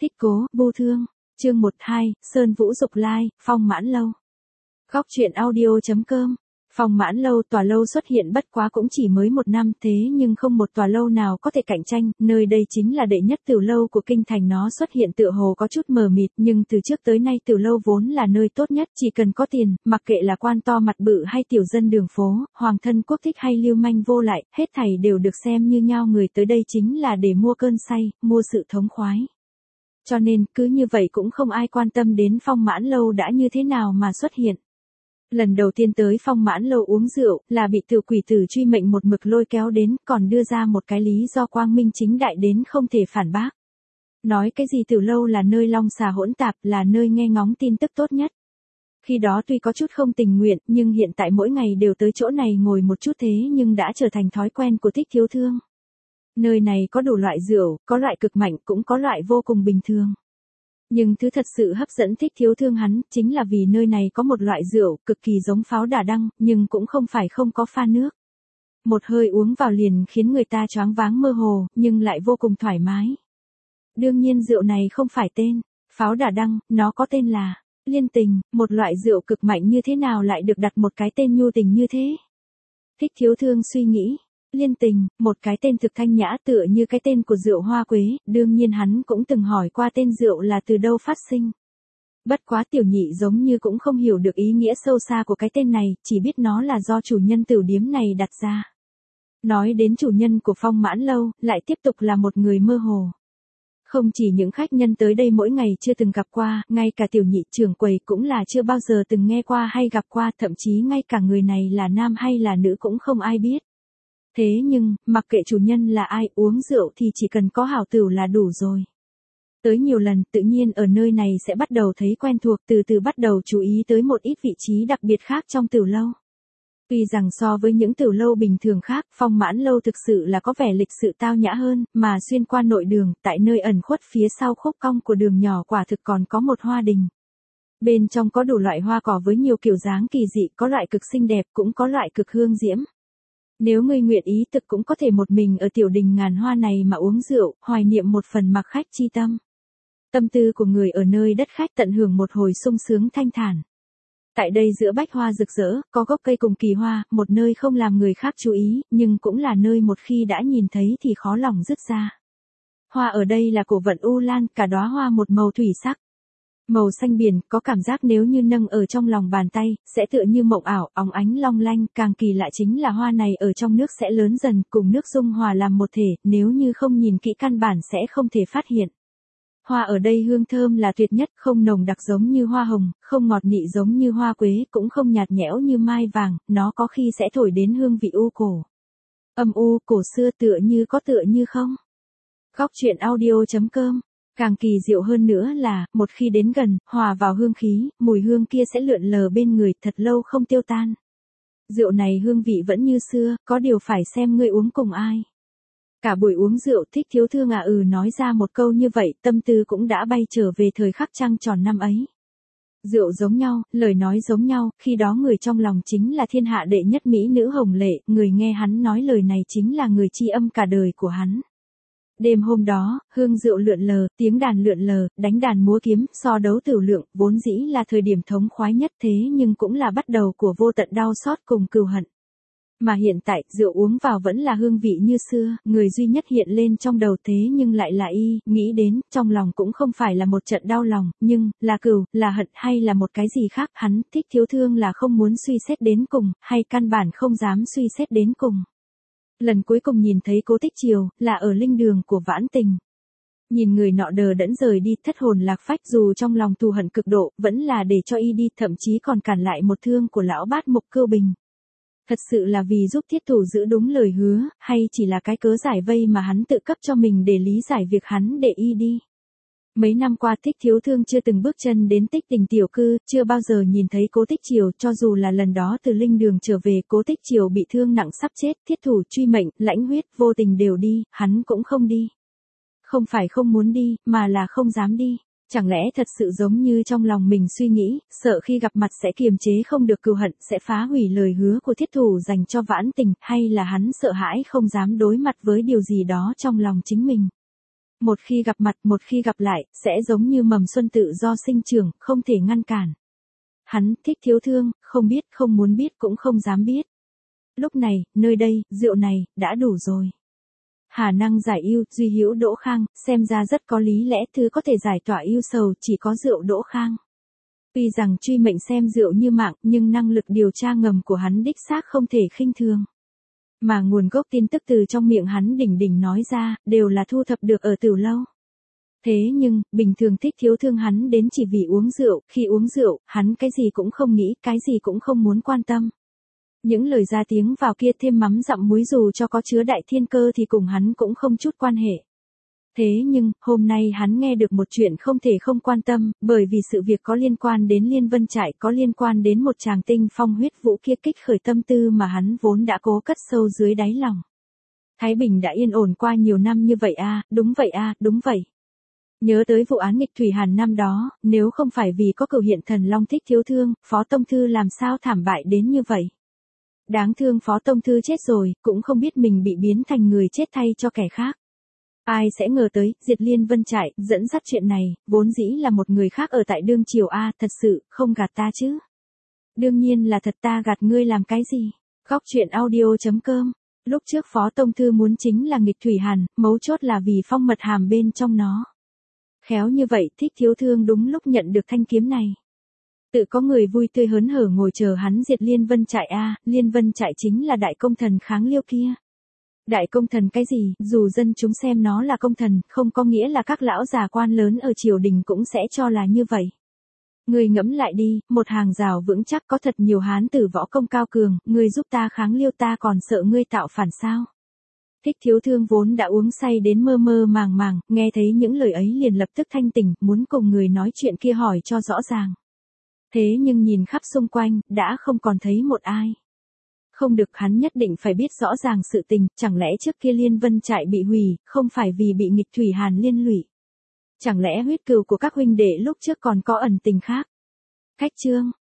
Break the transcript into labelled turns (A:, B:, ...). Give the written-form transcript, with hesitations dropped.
A: Thích cố, bu thương. Chương 12, Sơn Vũ Dục Lai, Phong Mãn Lâu. Góc truyện audio.com. Phong Mãn Lâu, tòa lâu xuất hiện bất quá cũng chỉ mới 1 năm, thế nhưng không một tòa lâu nào có thể cạnh tranh, nơi đây chính là đệ nhất tiểu lâu của kinh thành. Nó xuất hiện tựa hồ có chút mờ mịt, nhưng từ trước tới nay tiểu lâu vốn là nơi tốt nhất, chỉ cần có tiền, mặc kệ là quan to mặt bự hay tiểu dân đường phố, hoàng thân quốc thích hay lưu manh vô lại, hết thảy đều được xem như nhau, người tới đây chính là để mua cơn say, mua sự thống khoái. Cho nên, cứ như vậy cũng không ai quan tâm đến Phong Mãn Lâu đã như thế nào mà xuất hiện. Lần đầu tiên tới Phong Mãn Lâu uống rượu, là bị tiểu quỷ tử truy mệnh một mực lôi kéo đến, còn đưa ra một cái lý do quang minh chính đại đến không thể phản bác. Nói cái gì tiểu lâu là nơi long xà hỗn tạp, là nơi nghe ngóng tin tức tốt nhất. Khi đó tuy có chút không tình nguyện, nhưng hiện tại mỗi ngày đều tới chỗ này ngồi một chút, thế nhưng đã trở thành thói quen của Thích Thiếu Thương. Nơi này có đủ loại rượu, có loại cực mạnh, cũng có loại vô cùng bình thường. Nhưng thứ thật sự hấp dẫn Thích Thiếu Thương hắn, chính là vì nơi này có một loại rượu, cực kỳ giống pháo đà đăng, nhưng cũng không phải không có pha nước. Một hơi uống vào liền khiến người ta choáng váng mơ hồ, nhưng lại vô cùng thoải mái. Đương nhiên rượu này không phải tên pháo đà đăng, nó có tên là Liên Tình. Một loại rượu cực mạnh như thế nào lại được đặt một cái tên nhu tình như thế? Thích Thiếu Thương suy nghĩ. Liên Tình, một cái tên thực thanh nhã tựa như cái tên của rượu hoa quế, đương nhiên hắn cũng từng hỏi qua tên rượu là từ đâu phát sinh. Bất quá tiểu nhị giống như cũng không hiểu được ý nghĩa sâu xa của cái tên này, chỉ biết nó là do chủ nhân tửu điếm này đặt ra. Nói đến chủ nhân của Phong Mãn Lâu, lại tiếp tục là một người mơ hồ. Không chỉ những khách nhân tới đây mỗi ngày chưa từng gặp qua, ngay cả tiểu nhị trưởng quầy cũng là chưa bao giờ từng nghe qua hay gặp qua, thậm chí ngay cả người này là nam hay là nữ cũng không ai biết. Thế nhưng, mặc kệ chủ nhân là ai, uống rượu thì chỉ cần có hảo tửu là đủ rồi. Tới nhiều lần, tự nhiên ở nơi này sẽ bắt đầu thấy quen thuộc, từ từ bắt đầu chú ý tới một ít vị trí đặc biệt khác trong tửu lâu. Tuy rằng so với những tửu lâu bình thường khác, Phong Mãn Lâu thực sự là có vẻ lịch sự tao nhã hơn, mà xuyên qua nội đường, tại nơi ẩn khuất phía sau khúc cong của đường nhỏ quả thực còn có một hoa đình. Bên trong có đủ loại hoa cỏ với nhiều kiểu dáng kỳ dị, có loại cực xinh đẹp, cũng có loại cực hương diễm. Nếu ngươi nguyện ý thực cũng có thể một mình ở tiểu đình ngàn hoa này mà uống rượu, hoài niệm một phần mặc khách chi tâm. Tâm tư của người ở nơi đất khách tận hưởng một hồi sung sướng thanh thản. Tại đây giữa bách hoa rực rỡ, có gốc cây cùng kỳ hoa, một nơi không làm người khác chú ý, nhưng cũng là nơi một khi đã nhìn thấy thì khó lòng dứt ra. Hoa ở đây là cổ vận u lan, cả đóa hoa một màu thủy sắc. Màu xanh biển, có cảm giác nếu như nâng ở trong lòng bàn tay, sẽ tựa như mộng ảo, óng ánh long lanh, càng kỳ lạ chính là hoa này ở trong nước sẽ lớn dần, cùng nước dung hòa làm một thể, nếu như không nhìn kỹ căn bản sẽ không thể phát hiện. Hoa ở đây hương thơm là tuyệt nhất, không nồng đặc giống như hoa hồng, không ngọt nị giống như hoa quế, cũng không nhạt nhẽo như mai vàng, nó có khi sẽ thổi đến hương vị u cổ. Âm u, cổ xưa tựa như có tựa như không. Góc truyện audio.com. Càng kỳ diệu hơn nữa là, một khi đến gần, hòa vào hương khí, mùi hương kia sẽ lượn lờ bên người, thật lâu không tiêu tan. Rượu này hương vị vẫn như xưa, có điều phải xem ngươi uống cùng ai. Cả buổi uống rượu, Thích Thiếu Thương nói ra một câu như vậy, tâm tư cũng đã bay trở về thời khắc trăng tròn năm ấy. Rượu giống nhau, lời nói giống nhau, khi đó người trong lòng chính là thiên hạ đệ nhất mỹ nữ Hồng Lệ, người nghe hắn nói lời này chính là người tri âm cả đời của hắn. Đêm hôm đó, hương rượu lượn lờ, tiếng đàn lượn lờ, đánh đàn múa kiếm, so đấu tửu lượng, vốn dĩ là thời điểm thống khoái nhất, thế nhưng cũng là bắt đầu của vô tận đau xót cùng cừu hận. Mà hiện tại, rượu uống vào vẫn là hương vị như xưa, người duy nhất hiện lên trong đầu thế nhưng lại là y, nghĩ đến, trong lòng cũng không phải là một trận đau lòng, nhưng, là cừu, là hận hay là một cái gì khác, hắn, Thích Thiếu Thương là không muốn suy xét đến cùng, hay căn bản không dám suy xét đến cùng. Lần cuối cùng nhìn thấy Cố Tích Triều, là ở linh đường của Vãn Tình. Nhìn người nọ đờ đẫn rời đi, thất hồn lạc phách, dù trong lòng thù hận cực độ, vẫn là để cho y đi, thậm chí còn cản lại một thương của lão bát Mục Cưu Bình. Thật sự là vì giúp thiết thủ giữ đúng lời hứa, hay chỉ là cái cớ giải vây mà hắn tự cấp cho mình để lý giải việc hắn để y đi. Mấy năm qua Thích Thiếu Thương chưa từng bước chân đến Tích Tình tiểu cư, chưa bao giờ nhìn thấy Cố Tích Triều, cho dù là lần đó từ linh đường trở về, Cố Tích Triều bị thương nặng sắp chết, thiết thủ truy mệnh, lãnh huyết, vô tình đều đi, hắn cũng không đi. Không phải không muốn đi, mà là không dám đi. Chẳng lẽ thật sự giống như trong lòng mình suy nghĩ, sợ khi gặp mặt sẽ kiềm chế không được cừu hận, sẽ phá hủy lời hứa của thiết thủ dành cho Vãn Tình, hay là hắn sợ hãi không dám đối mặt với điều gì đó trong lòng chính mình. Một khi gặp mặt, một khi gặp lại, sẽ giống như mầm xuân tự do sinh trưởng, không thể ngăn cản. Hắn thích Thiếu Thương, không biết, không muốn biết cũng không dám biết. Lúc này, nơi đây, rượu này, đã đủ rồi. Hà năng giải ưu, duy hữu Đỗ Khang, xem ra rất có lý lẽ thứ có thể giải tỏa ưu sầu chỉ có rượu Đỗ Khang. Tuy rằng truy mệnh xem rượu như mạng, nhưng năng lực điều tra ngầm của hắn đích xác không thể khinh thường. Mà nguồn gốc tin tức từ trong miệng hắn đỉnh đỉnh nói ra, đều là thu thập được ở Tử Lâu. Thế nhưng, bình thường thích Thiếu Thương hắn đến chỉ vì uống rượu, khi uống rượu, hắn cái gì cũng không nghĩ, cái gì cũng không muốn quan tâm. Những lời ra tiếng vào kia thêm mắm dặm muối dù cho có chứa đại thiên cơ thì cùng hắn cũng không chút quan hệ. Thế nhưng, hôm nay hắn nghe được một chuyện không thể không quan tâm, bởi vì sự việc có liên quan đến Liên Vân Trại, có liên quan đến một chàng tinh phong huyết vũ kia kích khởi tâm tư mà hắn vốn đã cố cất sâu dưới đáy lòng. Thái Bình đã yên ổn qua nhiều năm như vậy à, đúng vậy à, đúng vậy. Nhớ tới vụ án nghịch thủy hàn năm đó, nếu không phải vì có cửu hiện thần long thích Thiếu Thương, Phó Tông Thư làm sao thảm bại đến như vậy. Đáng thương Phó Tông Thư chết rồi, cũng không biết mình bị biến thành người chết thay cho kẻ khác. Ai sẽ ngờ tới, diệt Liên Vân Trại, dẫn dắt chuyện này, vốn dĩ là một người khác ở tại đương triều a, thật sự, không gạt ta chứ. Đương nhiên là thật, ta gạt ngươi làm cái gì. Góc truyện audio.com. Lúc trước Phó Tông Thư muốn chính là nghịch thủy hàn, mấu chốt là vì phong mật hàm bên trong nó. Khéo như vậy, thích Thiếu Thương đúng lúc nhận được thanh kiếm này. Tự có người vui tươi hớn hở ngồi chờ hắn diệt Liên Vân Trại a, Liên Vân Trại chính là đại công thần kháng Liêu kia. Đại công thần cái gì, dù dân chúng xem nó là công thần, không có nghĩa là các lão già quan lớn ở triều đình cũng sẽ cho là như vậy. Người ngẫm lại đi, một hàng rào vững chắc có thật nhiều hán tử võ công cao cường, người giúp ta kháng Liêu ta còn sợ ngươi tạo phản sao. Thích Thiếu Thương vốn đã uống say đến mơ mơ màng màng, nghe thấy những lời ấy liền lập tức thanh tỉnh, muốn cùng người nói chuyện kia hỏi cho rõ ràng. Thế nhưng nhìn khắp xung quanh, đã không còn thấy một ai. Không được, hắn nhất định phải biết rõ ràng sự tình, chẳng lẽ trước kia Liên Vân Trại bị hủy, không phải vì bị nghịch thủy hàn liên lụy. Chẳng lẽ huyết cừu của các huynh đệ lúc trước còn có ẩn tình khác. Cách chương